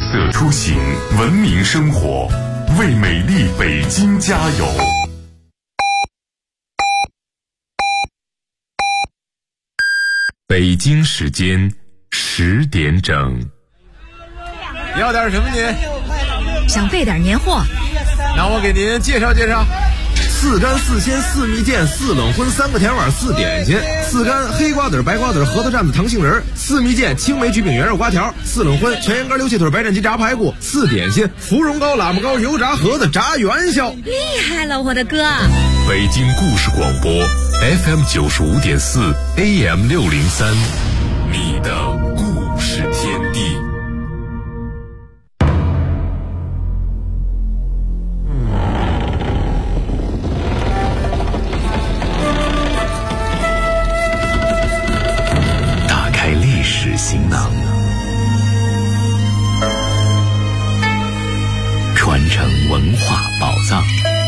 色出行，文明生活，为美丽北京加油！北京时间10点整。 要点什么您？ 想备点年货。 那我给您介绍介绍。 4干4鲜4蜜饯4冷荤3个甜碗4点心，4干黑瓜子白瓜子核桃蘸子糖杏仁，4蜜饯青梅焗饼圆肉瓜条，4冷荤全羊肝溜气腿白斩鸡炸排骨，4点心芙蓉糕喇嘛糕油炸盒子炸元宵。 厉害了，我的哥！ 北京故事广播 FM 95.4 AM 603，你的故事天地。打开历史行囊，传承文化宝藏。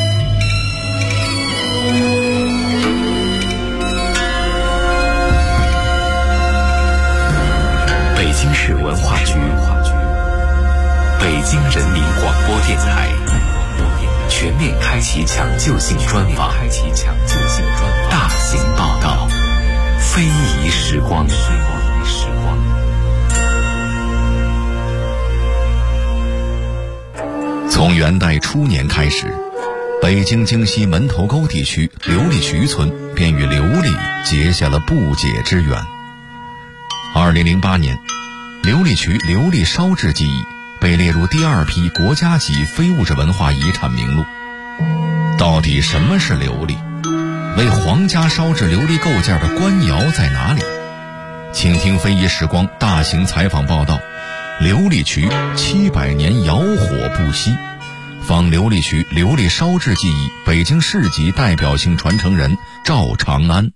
北京市文化局、北京人民广播电台全面开启抢救性专访，大型报道，非遗时光。从元代初年开始，北京京西门头沟地区琉璃渠村便与琉璃结下了不解之缘。2008年，琉璃渠琉璃烧制技艺被列入第2批国家级非物质文化遗产名录。到底什么是琉璃？为皇家烧制琉璃构件的官窑在哪里？请听非遗时光大型采访报道，琉璃渠700年窑火不熄，访琉璃渠琉璃烧制技艺北京市级代表性传承人赵长安。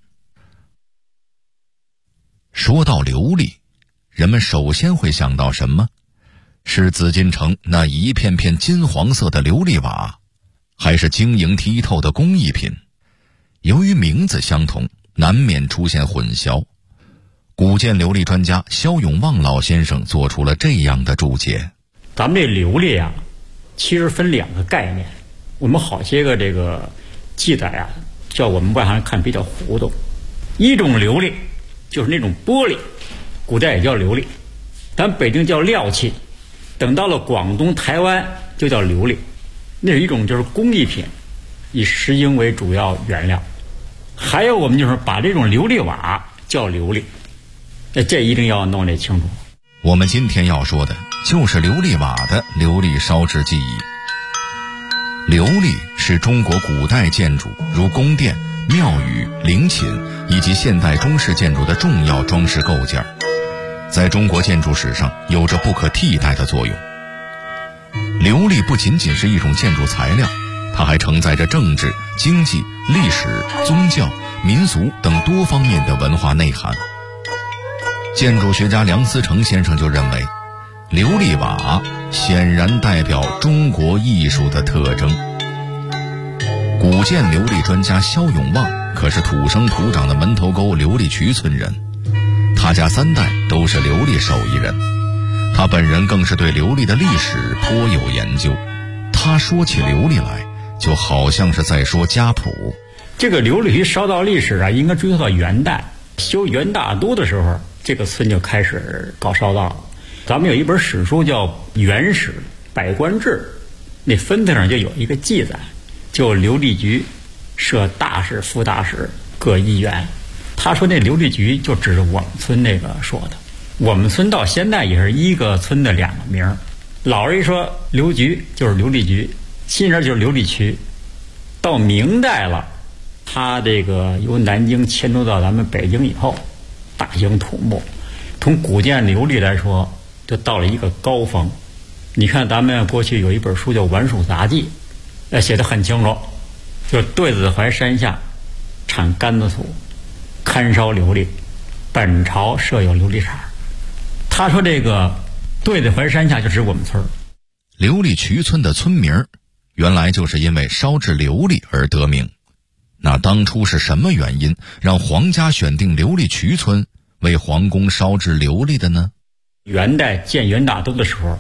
说到琉璃，人们首先会想到什么？是紫禁城那一片片金黄色的琉璃瓦，还是晶莹剔透的工艺品？由于名字相同，难免出现混淆。古建琉璃专家肖永旺老先生做出了这样的注解： 咱们这琉璃啊，其实分2个概念。我们好些个这个记载啊，叫我们外行人看比较糊涂。一种琉璃就是那种玻璃，古代也叫琉璃，咱北京叫料器，等到了广东台湾就叫琉璃。那是一种就是工艺品，以石英为主要原料。还有我们就是把这种琉璃瓦叫琉璃，这一定要弄得清楚。 我们今天要说的就是琉璃瓦的琉璃烧制技艺。琉璃是中国古代建筑如宫殿、庙宇、陵寝以及现代中式建筑的重要装饰构件，在中国建筑史上有着不可替代的作用。琉璃不仅仅是一种建筑材料，它还承载着政治、经济、历史、宗教、民俗等多方面的文化内涵。建筑学家梁思成先生就认为，琉璃瓦显然代表中国艺术的特征。古建琉璃专家肖永旺可是土生土长的门头沟琉璃渠村人，他家3代都是琉璃手艺人，他本人更是对琉璃的历史颇有研究。他说起琉璃来，就好像是在说家谱。 这个琉璃渠烧造历史啊，应该追溯到元代，修元大都的时候，这个村就开始搞烧造了。咱们有一本史书叫《元史百官志》，那分子上就有一个记载，就琉璃局设大使、副大使各1员。他说那琉璃局就指着我们村那个说的。我们村到现在也是一个村的2个名，老人一说琉局就是琉璃局，新人就是琉璃渠。到明代了，他这个由南京迁都到咱们北京以后，大兴土木，从古建琉璃来说，就到了一个高峰。你看咱们过去有一本书叫《玩蜀杂记》，写得很清楚，就是对子怀山下产甘子土，勘烧琉璃，本朝设有琉璃厂。他说这个对子怀山下就指我们村。 琉璃渠村的村名原来就是因为烧制琉璃而得名。那当初是什么原因让皇家选定琉璃渠村为皇宫烧制琉璃的呢？ 元代建元大都的时候，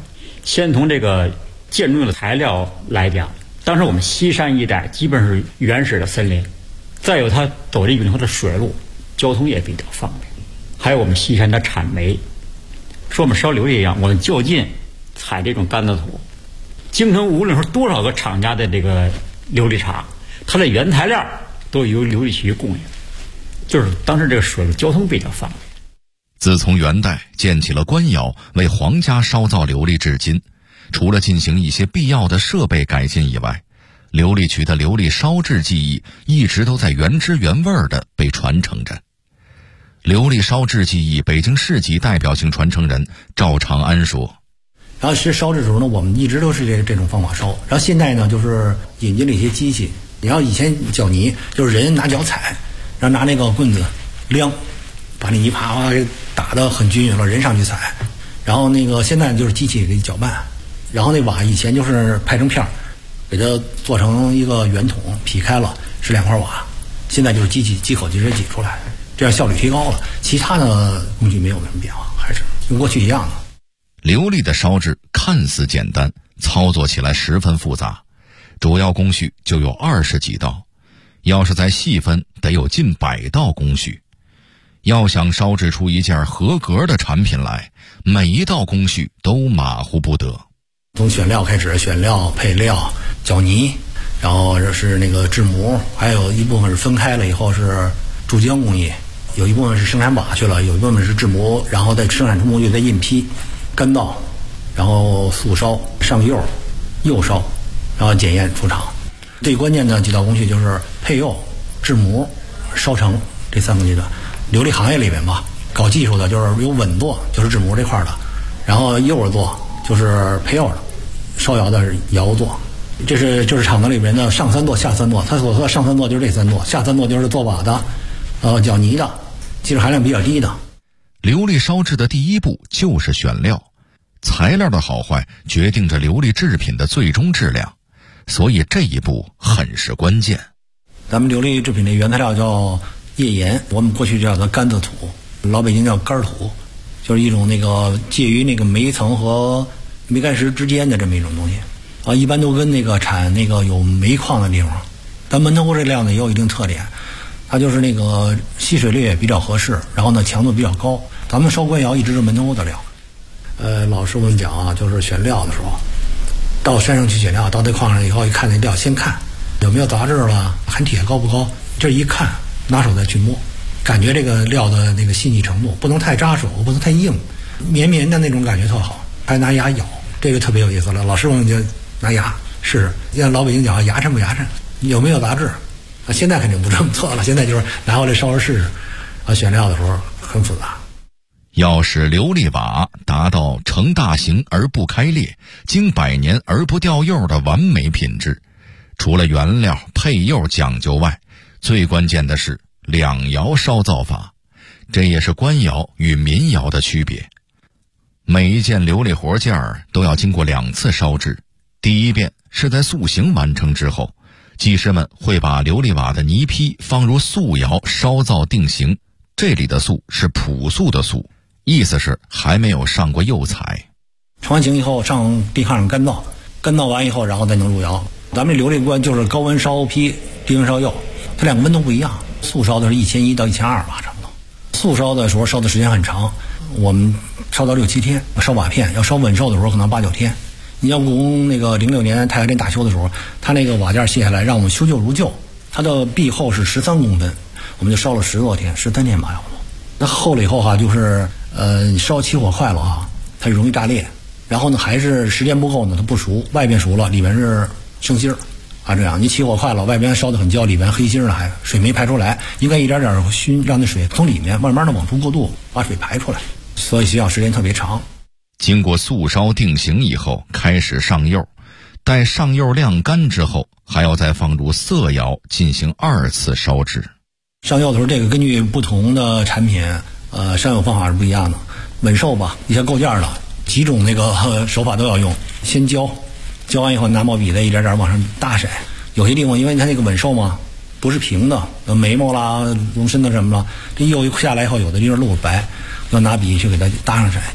先从这个建筑用的材料来讲，当时我们西山一带基本是原始的森林，再有它走这运河的水路，交通也比较方便，还有我们西山的产煤。说我们烧琉璃一样，我们就近采这种干子土。京城无论说多少个厂家的这个琉璃厂，它的原材料都由琉璃局供应，就是当时这个水路交通比较方便。 自从元代建起了官窑为皇家烧造琉璃至今，除了进行一些必要的设备改进以外，琉璃渠的琉璃烧制技艺一直都在原汁原味的被传承着。琉璃烧制技艺北京市级代表性传承人赵长安说， 然后其实烧制的时候呢，我们一直都是这种方法烧，然后现在呢就是引进了一些机器。你要以前搅泥就是人拿脚踩，然后拿那个棍子量，把那泥啪啪给打得很均匀了，人上去踩。然后那个现在就是机器给搅拌，然后那瓦以前就是拍成片儿，给它做成一个圆筒，劈开了是2块瓦，现在就是机口直接挤出来，这样效率提高了。其他的工具没有什么变化，还是跟过去一样的。 琉璃的烧制看似简单，操作起来十分复杂，主要工序就有20几道，要是再细分得有近100道工序。要想烧制出一件合格的产品来，每一道工序都马虎不得。 从选料开始，选料、配料、搅泥，然后是那个制模，还有一部分是分开了以后是注浆工艺，有一部分是生产瓦去了，有一部分是制模，然后再生产出模具再印坯、干燥，然后速烧、上釉、釉烧，然后检验出厂。最关键的几道工序就是配釉、制模、烧成这3个阶段。琉璃行业里面吧，搞技术的就是有稳做，就是制模这块的，然后釉做就是配釉的，烧窑的是窑做。就是厂子里面的上3座、下3座。他所说的上3座就是这3座，下3座就是做瓦的，搅泥的，技术含量比较低的。 琉璃烧制的第一步就是选料，材料的好坏决定着琉璃制品的最终质量，所以这一步很是关键。 咱们琉璃制品的原材料叫页岩，我们过去叫它干子土，老北京叫干土，就是一种那个介于那个煤层和煤矸石之间的这么一种东西啊，一般都跟那个产那个有煤矿的地方。咱门头沟这料呢也有一定特点，它就是那个吸水率也比较合适，然后呢强度比较高。咱们烧官窑一直是门头沟的料。老师傅们讲啊，就是选料的时候，到山上去选料，到那矿上以后一看那料，先看有没有杂质了，含铁高不高，这一看拿手再去摸，感觉这个料的那个细腻程度，不能太扎手，不能太硬，绵绵的那种感觉特好。还拿牙咬，这个特别有意思了。老师傅们就拿牙试试，像老北京讲牙碜不牙碜，有没有杂质啊？现在肯定不这么做了，现在就是拿回来烧着试试啊。选料的时候很复杂。 要使琉璃瓦达到成大形而不开裂，经100年而不掉釉的完美品质，除了原料配釉讲究外，最关键的是2窑烧造法，这也是官窑与民窑的区别。每一件琉璃活件都要经过2次烧制，第一遍是在塑形完成之后，技师们会把琉璃瓦的泥坯放入素窑烧造定型，这里的素是朴素的素，意思是还没有上过釉彩。 成完型以后上地炕上干燥，干燥完以后然后再能入窑。咱们这琉璃官就是高温烧坯，低温烧釉，它2个温度不一样。素烧的是1100到1200瓦差不多，素烧的时候烧的时间很长，我们烧到6、7天。烧瓦片要烧稳寿的时候可能8、9天。你要故宫那个06年太和殿大修的时候，它那个瓦件卸下来让我们修旧如旧，它的壁厚是13公分，我们就烧了10多天，13天吧差不多。那厚了以后哈，就是你烧起火快了啊，它就容易炸裂。然后呢，还是时间不够呢，它不熟，外边熟了，里面是生芯儿啊。这样你起火快了，外边烧得很焦，里边黑芯儿了，还水没排出来，应该一点点熏，让那水从里面慢慢的往出过渡，把水排出来，所以需要时间特别长。 经过素烧定型以后，开始上釉，待上釉晾干之后，还要再放入色窑进行2次烧制。 上釉的时候，这个根据不同的产品，上釉方法是不一样的。稳寿吧，一些构件的几种那个手法都要用。先浇完以后拿毛笔再一点点往上大筛。有些地方因为它那个稳寿嘛，不是平的，眉毛啦、龙身子什么的，这釉一下来以后，有的地方露白，要拿笔去给它搭上筛。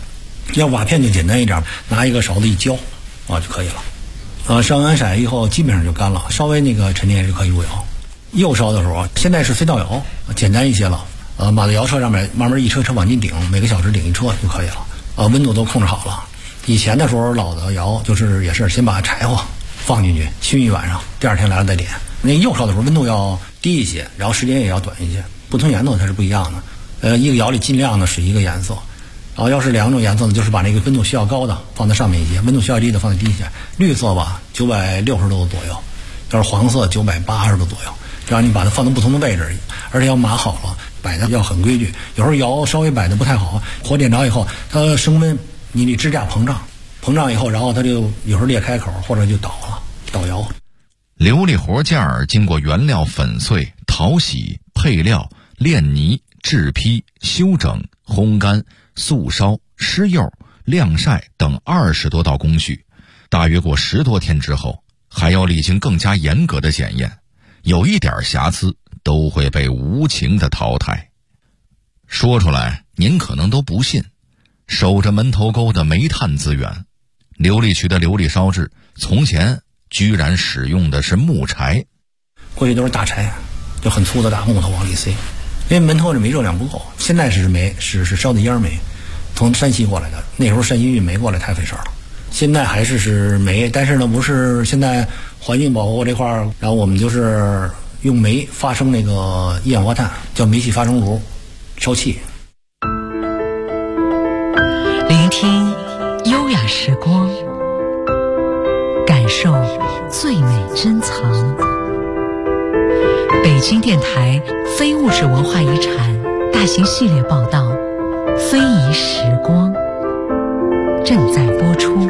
要瓦片就简单一点，拿一个勺子一浇就可以了。上完色以后基本上就干了，稍微那个沉淀就可以入窑。釉烧的时候，现在是隧道窑，简单一些了。马到窑车上面慢慢一车车往进顶，每个小时顶一车就可以了。温度都控制好了。以前的时候老的窑就是也是先把柴火放进去熏一晚上，第二天来了再点。那釉烧的时候温度要低一些，然后时间也要短一些，不同颜色它是不一样的。一个窑里尽量呢是一个颜色，然后要是两种颜色呢，就是把那个温度需要高的放在上面一些，温度需要低的放在低一些。绿色吧960度左右，要是黄色980度左右，这样你把它放到不同的位置，而且要码好了，摆的要很规矩。有时候窑稍微摆的不太好，火点着以后它升温，你的支架膨胀以后，然后它就有时候裂开口或者就倒窑。 琉璃活件儿经过原料粉碎、淘洗、配料、炼泥、制坯、修整、烘干、速烧、施釉、晾晒等20多道工序，大约过10多天之后，还要历经更加严格的检验，有一点瑕疵都会被无情的淘汰。说出来您可能都不信，守着门头沟的煤炭资源，琉璃渠的琉璃烧制从前居然使用的是木柴。 过去都是大柴，就很粗的大木头往里塞，因为门头这煤热量不够。现在是煤，是烧的烟煤，从山西过来的，那时候山西运煤过来太费事了。现在还是煤，但是呢不是现在环境保护这块儿，然后我们就是用煤发生那个一氧化碳，叫煤气发生炉烧气。 聆听优雅时光，感受最美珍藏。北京电台非物质文化遗产大型系列报道《非遗时光》正在播出。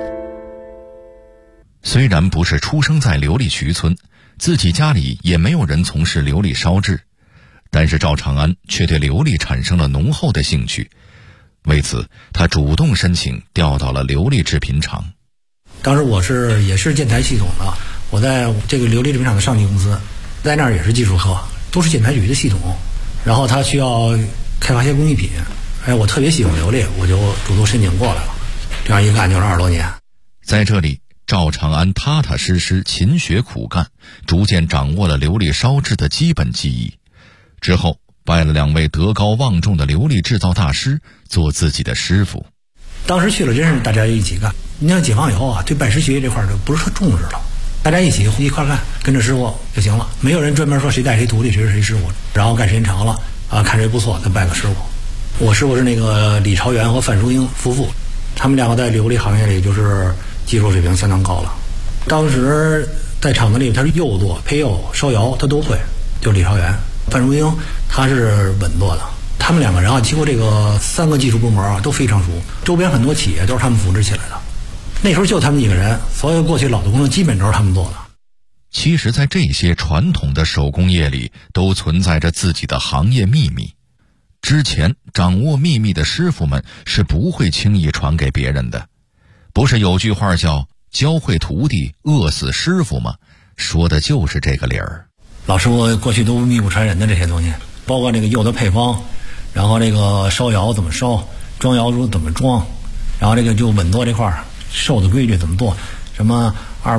虽然不是出生在琉璃渠村，自己家里也没有人从事琉璃烧制，但是赵长安却对琉璃产生了浓厚的兴趣。为此，他主动申请调到了琉璃制品厂。 当时我也是建材系统的，我在这个琉璃制品厂的上级公司，在那儿也是技术科，都是建材局的系统。然后他需要开发一些工艺品，我特别喜欢琉璃，我就主动申请过来了。这样一干就是20多年。 在这里，赵长安踏踏实实勤学苦干，逐渐掌握了琉璃烧制的基本技艺。之后拜了2位德高望重的琉璃制造大师做自己的师傅。 当时去了真是大家一起干。你像解放以后啊，对拜师学艺这块就不是特重视了，大家一块干，跟着师傅就行了，没有人专门说谁带谁徒弟，谁是谁师傅。然后干时间长了看谁不错再拜个师傅。我师傅是那个李朝元和范淑英夫妇，他们2个在琉璃行业里就是技术水平相当高了。当时在厂子里他是釉做、配釉、烧窑他都会，就李朝元。范淑英他是稳做的。他们2个人经过这个3个技术部门都非常熟，周边很多企业都是他们扶持起来的。那时候就他们几个人，所有过去老的工程基本都是他们做的。 其实在这些传统的手工业里都存在着自己的行业秘密，之前掌握秘密的师傅们是不会轻易传给别人的。不是有句话叫教会徒弟饿死师傅吗？说的就是这个理儿。 老师傅过去都秘不传人的这些东西，包括这个釉的配方，然后这个烧窑怎么烧，装窑炉怎么装，然后这个就稳做这块受的规矩怎么做，什么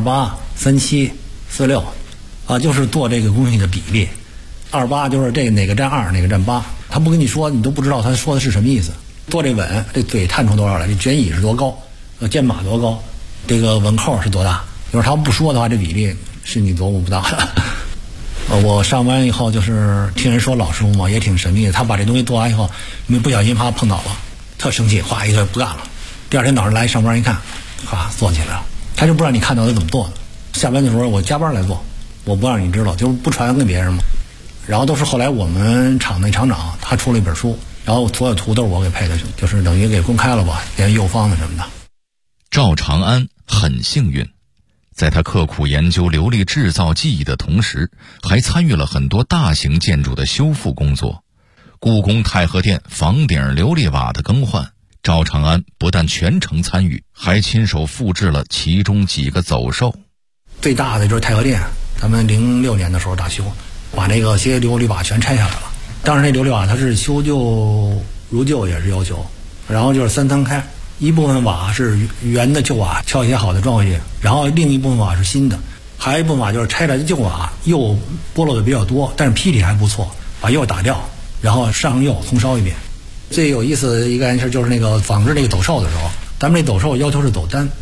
28、37、46就是做这个工序的比例。28就是这个哪个占2，哪个占8，他不跟你说你都不知道他说的是什么意思。做这稳，这嘴探出多少来，这卷椅是多高，肩把多高，这个稳扣是多大，就是他不说的话，这比例是你琢磨不到的。我上班以后就是听人说老师傅嘛，也挺神秘的。他把这东西做完以后，因为不小心碰倒了，特生气，哗一下不干了。第二天早上来上班一看，做起来了。他就不让你看到他怎么做的。下班的时候我加班来做，我不让你知道，就是不传给别人嘛。然后都是后来我们厂那厂长他出了一本书，然后所有图都是我给配的，就是等于给公开了吧，连釉方子什么的。 赵长安很幸运，在他刻苦研究琉璃制造技艺的同时，还参与了很多大型建筑的修复工作。故宫太和殿房顶琉璃瓦的更换，赵长安不但全程参与，还亲手复制了其中几个走兽。 最大的就是太和殿，咱们06年的时候大修，把那个些琉璃瓦全拆下来了。当时那琉璃瓦它是修旧如旧也是要求，然后就是3层开， 一部分瓦是原的旧瓦，挑一些好的装回去，然后另一部分瓦是新的，还有一部分瓦就是拆了旧瓦，釉剥落的比较多，但是坯体还不错，把釉打掉，然后上釉重烧一遍。最有意思的一件事就是那个仿制那个斗寿的时候，咱们这斗寿要求是斗单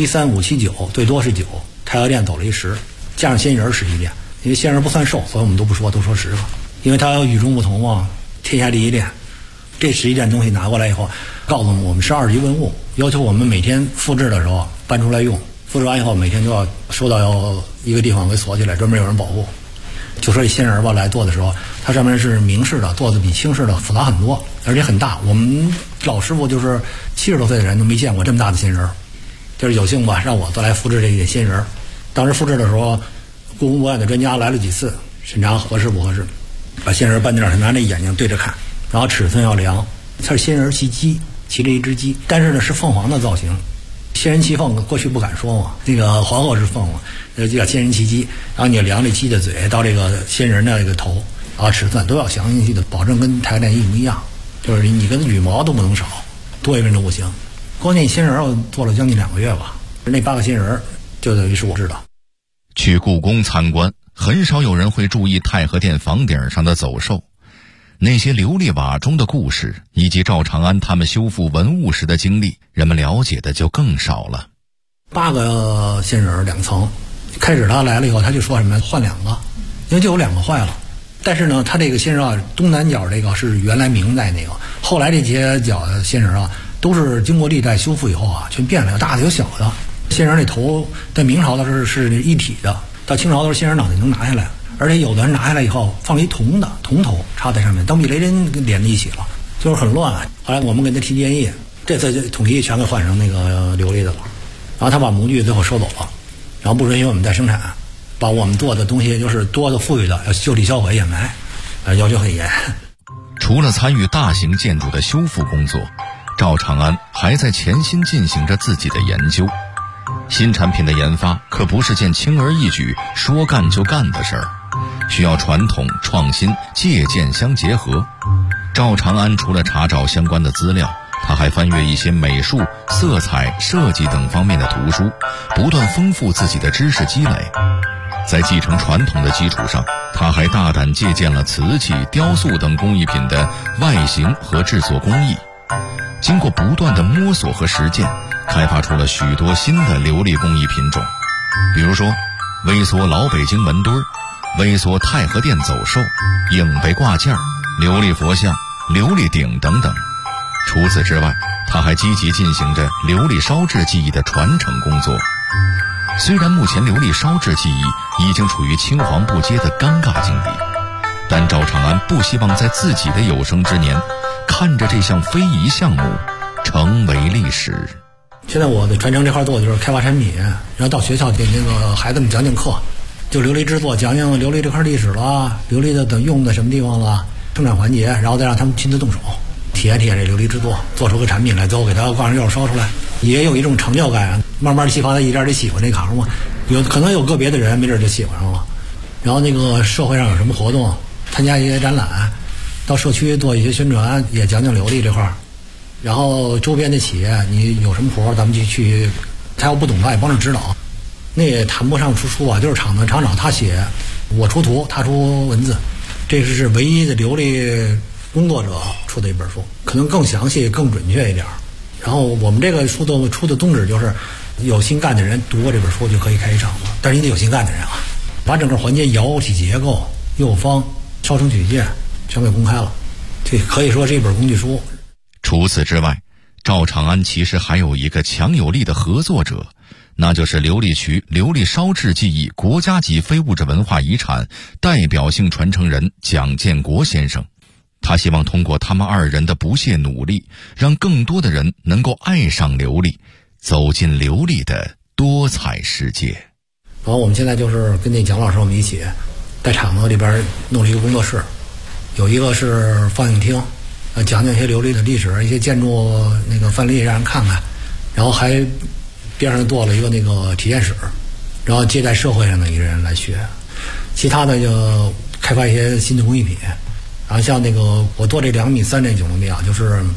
，13579，最多是9，太和殿斗了一10，加上仙人10一殿，因为仙人不算寿，所以我们都不说，都说10个，因为它与众不同嘛，天下第一殿。这11件东西拿过来以后，告诉我们是2级文物，要求我们每天复制的时候搬出来用，复制完以后每天都要收到一个地方给锁起来，专门有人保护。就说这仙人吧，来做的时候，它上面是明式的，做的比清式的复杂很多，而且很大。我们老师傅就是70多岁的人都没见过这么大的仙人，就是有幸吧，让我再来复制这个仙人。当时复制的时候，故宫博物院的专家来了几次审查合适不合适，把仙人搬在那儿，拿着眼睛对着看，然后尺寸要量。它是仙人骑鸡，骑着一只鸡，但是呢是凤凰的造型。仙人骑凤过去不敢说嘛，那个皇后是凤凰，就叫仙人骑鸡。然后你量这鸡的嘴到这个仙人的这个头，然后尺寸都要详细的保证跟太和殿一模一样，就是你跟羽毛都不能少，多一分都不行。光那仙人我做了将近2个月吧，那8个仙人就等于是我知道。 去故宫参观，很少有人会注意太和殿房顶上的走兽。那些琉璃瓦中的故事，以及赵长安他们修复文物时的经历，人们了解的就更少了。 8个仙人2层，开始他来了以后，他就说什么换2个，因为就有2个坏了。但是呢，他这个仙人啊，东南角这个是原来明代那个，后来这些角的仙人啊，都是经过历代修复以后啊，全变了，有大的有小的。仙人那头在明朝的时候是一体的，到清朝的时候仙人脑袋能拿下来。而且有的人拿下来以后放了一铜头插在上面，当避雷针连在一起了，就是很乱。后来我们给他提建议，这次就统一全给换成那个琉璃的了。然后他把模具最后收走了，然后不允许我们再生产，把我们做的东西就是多的富裕的要就地销毁掩埋，要求很严。 除了参与大型建筑的修复工作，赵长安还在潜心进行着自己的研究。新产品的研发可不是件轻而易举说干就干的事儿，需要传统创新借鉴相结合。赵长安除了查找相关的资料，他还翻阅一些美术、色彩、设计等方面的图书，不断丰富自己的知识积累。在继承传统的基础上，他还大胆借鉴了瓷器、雕塑等工艺品的外形和制作工艺。经过不断的摸索和实践，开发出了许多新的琉璃工艺品种，比如说微缩老北京门墩儿、微缩太和殿走兽、影背挂件、琉璃佛像、琉璃鼎等等。除此之外，他还积极进行着琉璃烧制技艺的传承工作。虽然目前琉璃烧制技艺已经处于青黄不接的尴尬境地，但赵长安不希望在自己的有生之年看着这项非遗项目成为历史。 现在我的传承这块做的就是开发产品，然后到学校给那个孩子们讲讲课，就琉璃制作，讲讲琉璃这块历史了，琉璃的等用在什么地方了，生产环节，然后再让他们亲自动手体验体验这琉璃制作，做出个产品来，最后给它挂上釉烧出来，也有一种成就感。慢慢激发他一点点喜欢这行嘛，可能有个别的人没准就喜欢上了。然后那个社会上有什么活动，参加一些展览，到社区做一些宣传，也讲讲琉璃这块儿。然后周边的企业，你有什么活咱们就去，他要不懂他也帮着指导。那也谈不上出书啊，就是厂长他写，我出图，他出文字，这是唯一的琉璃工作者出的一本书，可能更详细更准确一点。然后我们这个书的出的宗旨就是有心干的人读过这本书就可以开一厂了，但是你得有心干的人啊，把整个环节窑体结构、釉方、烧成曲线全给公开了，这可以说是一本工具书。 除此之外，赵长安其实还有一个强有力的合作者，那就是琉璃渠琉璃烧制技艺国家级非物质文化遗产代表性传承人蒋建国先生。他希望通过他们2人的不懈努力，让更多的人能够爱上琉璃，走进琉璃的多彩世界。 然后我们现在就是跟那蒋老师我们一起在厂子里边弄了一个工作室，有一个是放映厅，讲讲一些琉璃的历史，一些建筑那个范例让人看看，然后还边上做了一个那个体验室，然后接待社会上的一个人来学，其他的就开发一些新的工艺品。然后像那个我做这2.3米、3.9厘米啊，就是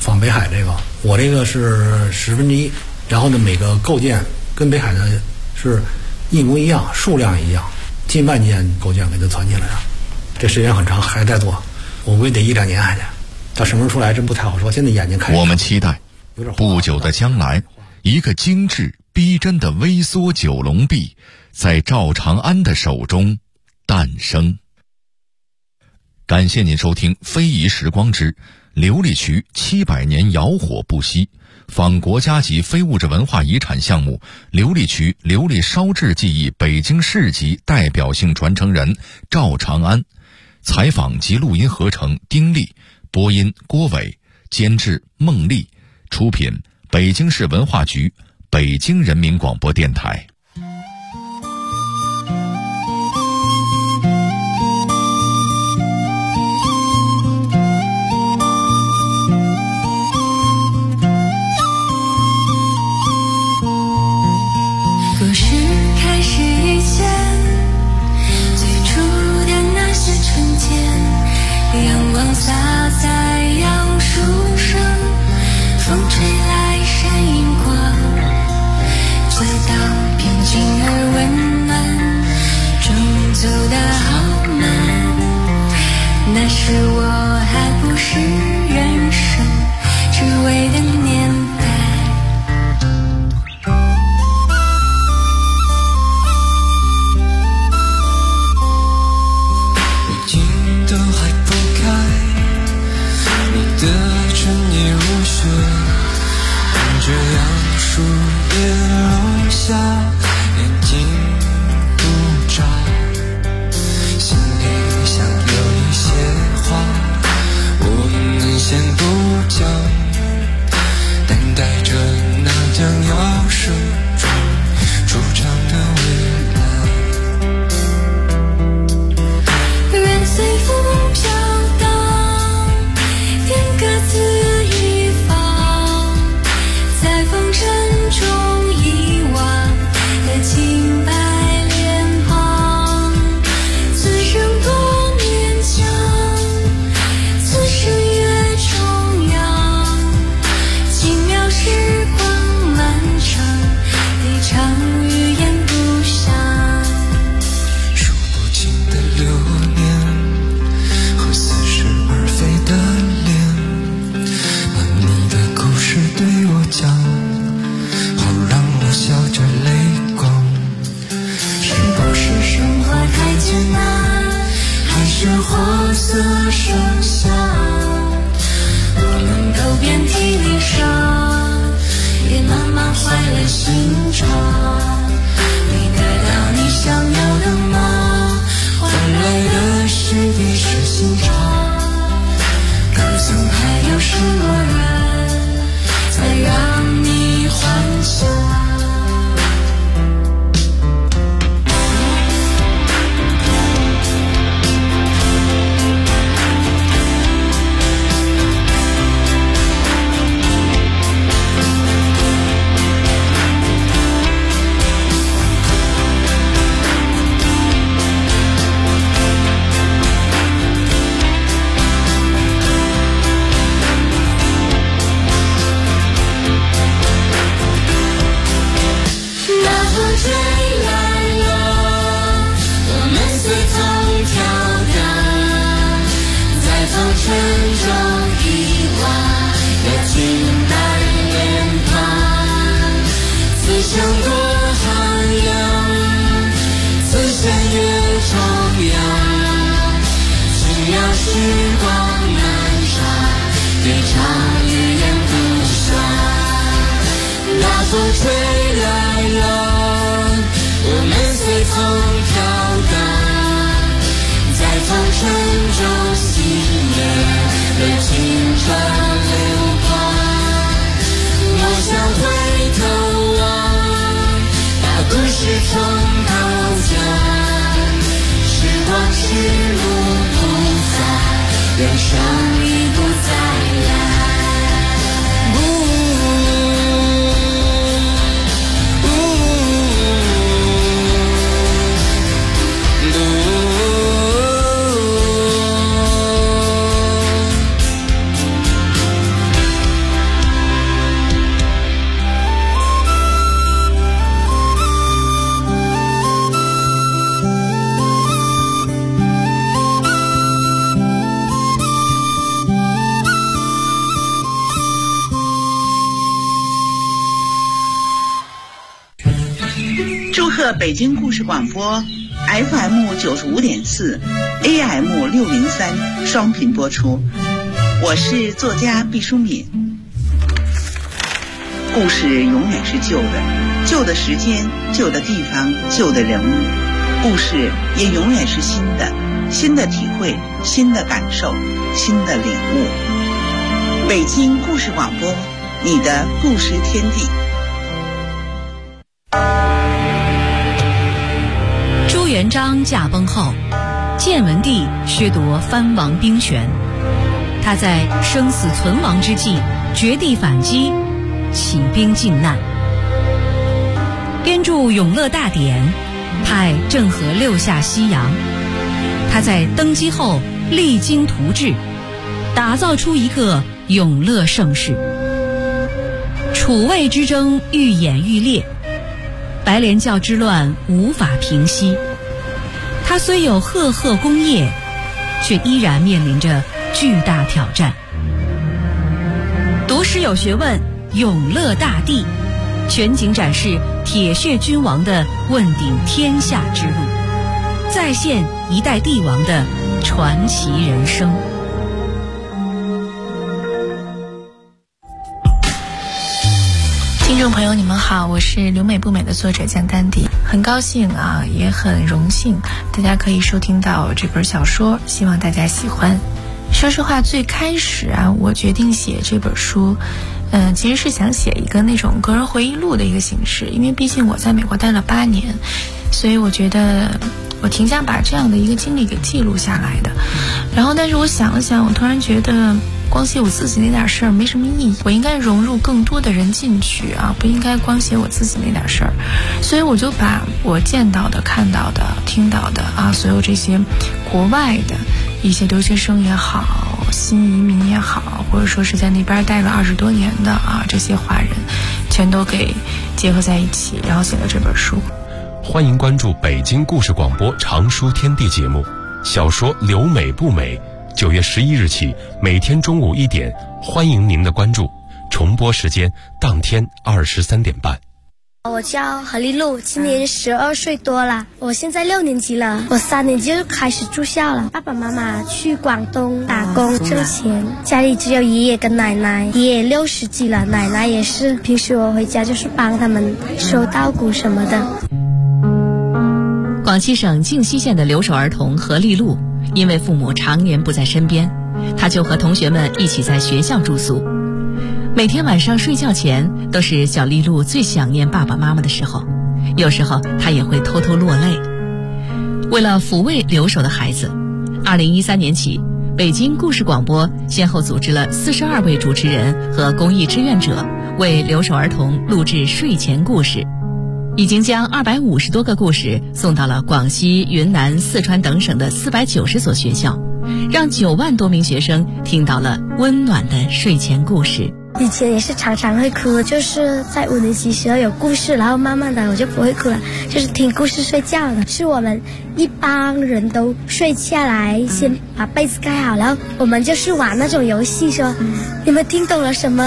仿北海这个，我这个是1/10，然后呢每个构件跟北海的是一模一样，数量一样，近万件构件给它攒起来了，这时间很长，还在做，我估计得1-2年还得，到什么时候出来真不太好说。现在眼睛看， 我们期待不久的将来，一个精致逼真的微缩九龙壁在赵长安的手中诞生。感谢您收听《非遗时光之琉璃渠700年窑火不息》，仿国家级非物质文化遗产项目琉璃渠琉璃烧制技艺北京市级代表性传承人赵长安。采访及录音合成丁力，播音郭伟，监制孟丽，出品北京市文化局，北京人民广播电台。 故事开始以前，最初的那些春天，阳光洒在杨树上，风吹来闪银光，街道平静而温暖，正走得好慢。那时我还不是人生只为的年代。 的春夜如雪，看着杨树叶落下，眼睛不眨，心里想有一些话我们先不讲，等待着那将要生中出场的未来。 愿随风飘荡，各自一方，在风尘中遗忘的清白脸庞。此生多勉强，此生越重阳。轻描时光漫长，一场语言不详。 数不清的流年和似是而非的对我讲，好让我笑着泪光。 是不是生活太艰难，还是活色生香？我们都遍体鳞伤，也慢慢坏了心肠。你得到你想要的吗？换来的是一时心肠。可曾还有什么人再让你幻想？ 祝贺北京故事广播 FM 95.4 AM 603双频播出。我是作家毕淑敏。故事永远是旧的，旧的时间，旧的地方，旧的人物。故事也永远是新的，新的体会，新的感受，新的领悟。北京故事广播，你的故事天地。 朱元璋驾崩后，建文帝削夺藩王兵权，他在生死存亡之际绝地反击，起兵靖难，编著《永乐大典》，派郑和六下西洋。他在登基后励精图治，打造出一个永乐盛世。楚魏之争愈演愈烈，白莲教之乱无法平息。他虽有赫赫功业，却依然面临着巨大挑战。读诗有学问，永乐大帝全景展示铁血君王的问鼎天下之路，再现一代帝王的传奇人生。 听众朋友你们好，我是留美不美的作者江丹迪，很高兴啊，也很荣幸大家可以收听到这本小说，希望大家喜欢。说实话，最开始啊，我决定写这本书其实是想写一个那种个人回忆录的一个形式，因为毕竟我在美国待了8年，所以我觉得我挺想把这样的一个经历给记录下来的。然后但是我想了想，我突然觉得光写我自己那点事儿没什么意义，我应该融入更多的人进去啊，不应该光写我自己那点事儿。所以我就把我见到的、看到的、听到的啊，所有这些国外的一些留学生也好，新移民也好，或者说是在那边待了20多年的啊，这些华人全都给结合在一起，然后写了这本书。 欢迎关注北京故事广播长书天地节目，小说《留美不美》9月11日起，每天中午1点，欢迎您的关注。重播时间当天23点半。 我叫何丽露，今年12岁多了，我现在6年级了，我3年级就开始住校了。爸爸妈妈去广东打工挣钱，家里只有爷爷跟奶奶，爷爷60几了，奶奶也是，平时我回家就是帮他们收稻谷什么的。 广西省靖西县的留守儿童何丽露，因为父母常年不在身边，她就和同学们一起在学校住宿。每天晚上睡觉前，都是小丽露最想念爸爸妈妈的时候，有时候她也会偷偷落泪。为了抚慰留守的孩子，2013年起，北京故事广播先后组织了42位主持人和公益志愿者，为留守儿童录制睡前故事，已经将250多个故事送到了广西、云南、四川等省的490所学校，让9万多名学生听到了温暖的睡前故事。 以前也是常常会哭，就是在5年级时候有故事，然后慢慢的我就不会哭了，就是听故事睡觉了。是我们一帮人都睡下来，先把被子盖好，然后我们就是玩那种游戏，说你们听懂了什么？